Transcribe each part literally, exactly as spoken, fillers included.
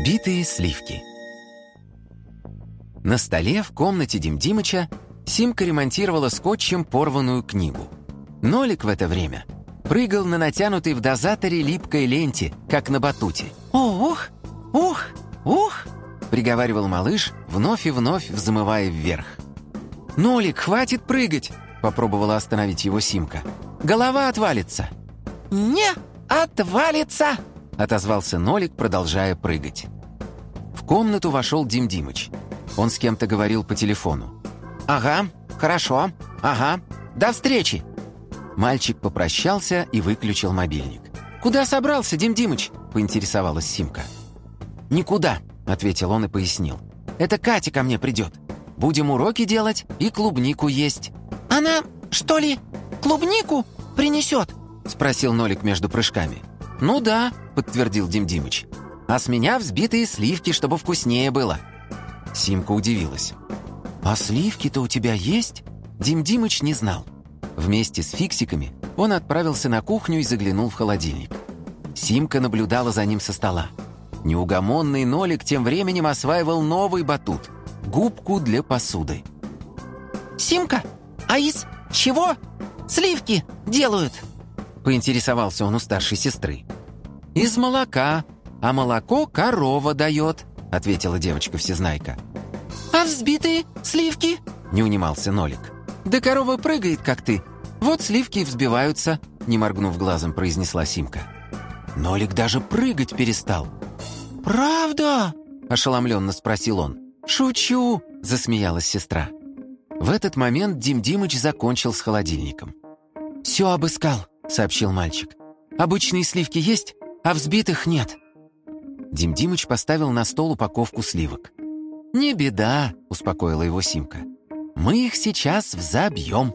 Взбитые сливки. На столе в комнате Дим Димыча Симка ремонтировала скотчем порванную книгу. Нолик в это время прыгал на натянутой в дозаторе липкой ленте, как на батуте. «Ух, ух, ух!» — приговаривал малыш, вновь и вновь взмывая вверх. «Нолик, хватит прыгать!» — попробовала остановить его Симка. «Голова отвалится!» «Не отвалится!» — отозвался Нолик, продолжая прыгать. В комнату вошел Дим Димыч. Он с кем-то говорил по телефону. «Ага, хорошо, ага, до встречи!» Мальчик попрощался и выключил мобильник. «Куда собрался, Дим Димыч?» — поинтересовалась Симка. «Никуда», — ответил он и пояснил. «Это Катя ко мне придет. Будем уроки делать и клубнику есть». «Она, что ли, клубнику принесет?» — спросил Нолик между прыжками. «Ну да», — подтвердил Дим Димыч. «А с меня взбитые сливки, чтобы вкуснее было». Симка удивилась. «А сливки-то у тебя есть?» Дим Димыч не знал. Вместе с фиксиками он отправился на кухню и заглянул в холодильник. Симка наблюдала за ним со стола. Неугомонный Нолик тем временем осваивал новый батут — губку для посуды. «Симка, а из чего сливки делают?» — поинтересовался он у старшей сестры. «Из молока, а молоко корова дает», — ответила девочка-всезнайка. «А взбитые сливки?» — не унимался Нолик. «Да корова прыгает, как ты. Вот сливки и взбиваются», — не моргнув глазом, произнесла Симка. Нолик даже прыгать перестал. «Правда?» — ошеломленно спросил он. «Шучу!» — засмеялась сестра. В этот момент Дим Димыч закончил с холодильником. «Все обыскал», — сообщил мальчик. «Обычные сливки есть, а взбитых нет». Дим Димыч поставил на стол упаковку сливок. «Не беда», — успокоила его Симка. «Мы их сейчас взобьем».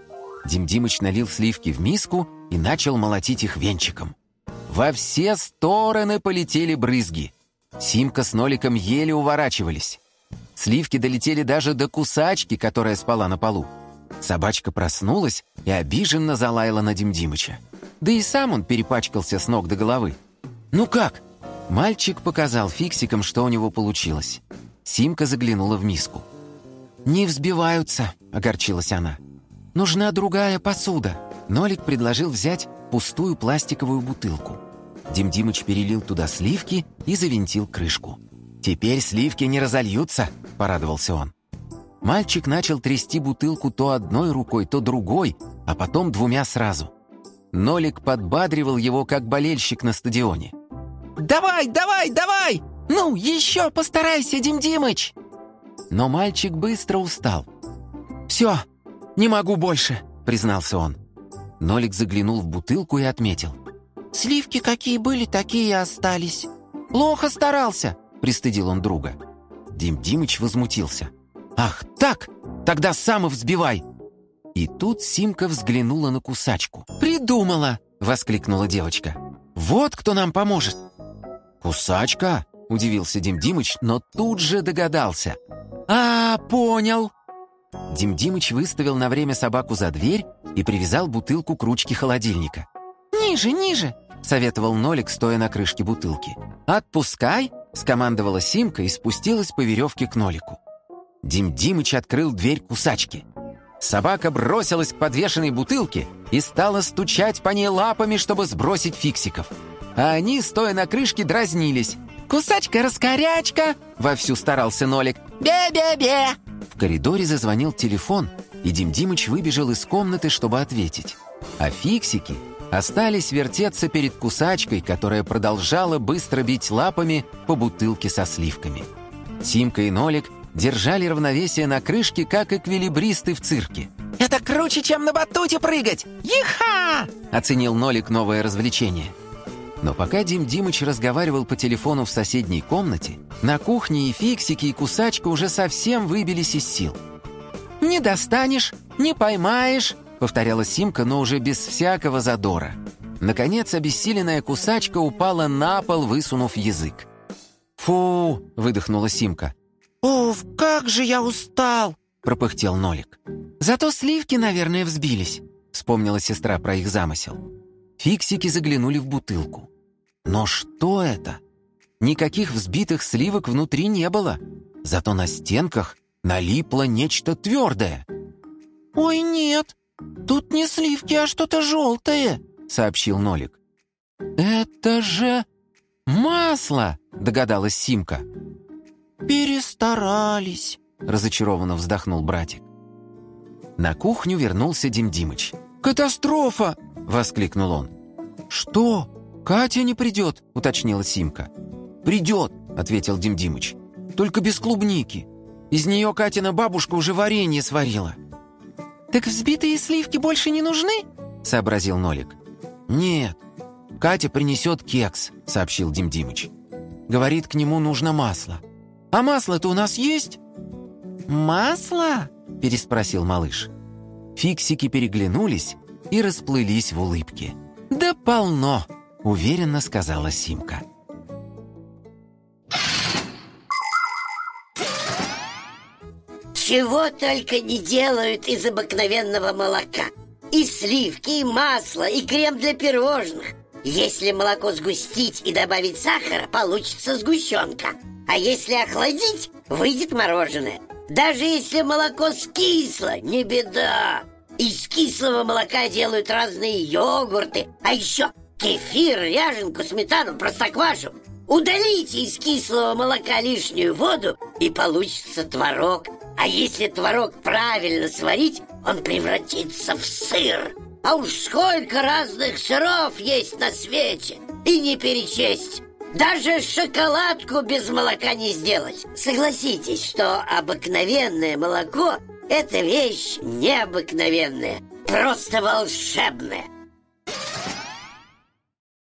Дим Димыч налил сливки в миску и начал молотить их венчиком. Во все стороны полетели брызги. Симка с Ноликом еле уворачивались. Сливки долетели даже до кусачки, которая спала на полу. Собачка проснулась и обиженно залаяла на Дим Димыча. Да и сам он перепачкался с ног до головы. «Ну как?» Мальчик показал фиксикам, что у него получилось. Симка заглянула в миску. «Не взбиваются», — огорчилась она. «Нужна другая посуда». Нолик предложил взять пустую пластиковую бутылку. Дим Димыч перелил туда сливки и завинтил крышку. «Теперь сливки не разольются», — порадовался он. Мальчик начал трясти бутылку то одной рукой, то другой, а потом двумя сразу. Нолик подбадривал его, как болельщик на стадионе. «Давай, давай, давай! Ну, еще постарайся, Дим Димыч!» Но мальчик быстро устал. «Все, не могу больше», — признался он. Нолик заглянул в бутылку и отметил. «Сливки какие были, такие и остались. Плохо старался», — пристыдил он друга. Дим Димыч возмутился. «Ах так? Тогда сам и взбивай!» И тут Симка взглянула на кусачку. «Придумала!» — воскликнула девочка. «Вот кто нам поможет!» «Кусачка?» — удивился Дим Димыч, но тут же догадался. «А, понял!» Дим Димыч выставил на время собаку за дверь и привязал бутылку к ручке холодильника. «Ниже, ниже!» — советовал Нолик, стоя на крышке бутылки. «Отпускай!» — скомандовала Симка и спустилась по веревке к Нолику. Дим Димыч открыл дверь кусачки. Собака бросилась к подвешенной бутылке и стала стучать по ней лапами, чтобы сбросить фиксиков. А они, стоя на крышке, дразнились. «Кусачка-раскорячка!» — вовсю старался Нолик. «Бе-бе-бе!» В коридоре зазвонил телефон, и Дим Димыч выбежал из комнаты, чтобы ответить. А фиксики остались вертеться перед кусачкой, которая продолжала быстро бить лапами по бутылке со сливками. Симка и Нолик держали равновесие на крышке, как эквилибристы в цирке. «Это круче, чем на батуте прыгать! Иха!» — оценил Нолик новое развлечение. Но пока Дим Димыч разговаривал по телефону в соседней комнате, на кухне и фиксики, и кусачка уже совсем выбились из сил. «Не достанешь, не поймаешь», — повторяла Симка, но уже без всякого задора. Наконец, обессиленная кусачка упала на пол, высунув язык. «Фу!» — выдохнула Симка. «Уф, как же я устал!» — пропыхтел Нолик. «Зато сливки, наверное, взбились», — вспомнила сестра про их замысел. Фиксики заглянули в бутылку. Но что это? Никаких взбитых сливок внутри не было. Зато на стенках налипло нечто твердое. «Ой, нет, тут не сливки, а что-то желтое», — сообщил Нолик. «Это же масло», — догадалась Симка. «Перестарались», — разочарованно вздохнул братик. На кухню вернулся Дим Димыч. «Катастрофа!» — воскликнул он. «Что? Катя не придет?» — уточнила Симка. «Придет», — ответил Дим Димыч. «Только без клубники. Из нее Катина бабушка уже варенье сварила». «Так взбитые сливки больше не нужны?» — сообразил Нолик. «Нет, Катя принесет кекс», — сообщил Дим Димыч. «Говорит, к нему нужно масло. А масло-то у нас есть?» «Масло?» — переспросил малыш. Фиксики переглянулись и расплылись в улыбке. «Да полно!» — уверенно сказала Симка. Чего только не делают из обыкновенного молока. И сливки, и масло, и крем для пирожных. Если молоко сгустить и добавить сахара, получится сгущенка. А если охладить, выйдет мороженое. Даже если молоко скисло, не беда. Из кислого молока делают разные йогурты. А еще кефир, ряженку, сметану, простоквашу. Удалите из кислого молока лишнюю воду, и получится творог. А если творог правильно сварить, он превратится в сыр. А уж сколько разных сыров есть на свете, и не перечесть. Даже шоколадку без молока не сделать. Согласитесь, что обыкновенное молоко — это вещь необыкновенная, просто волшебная.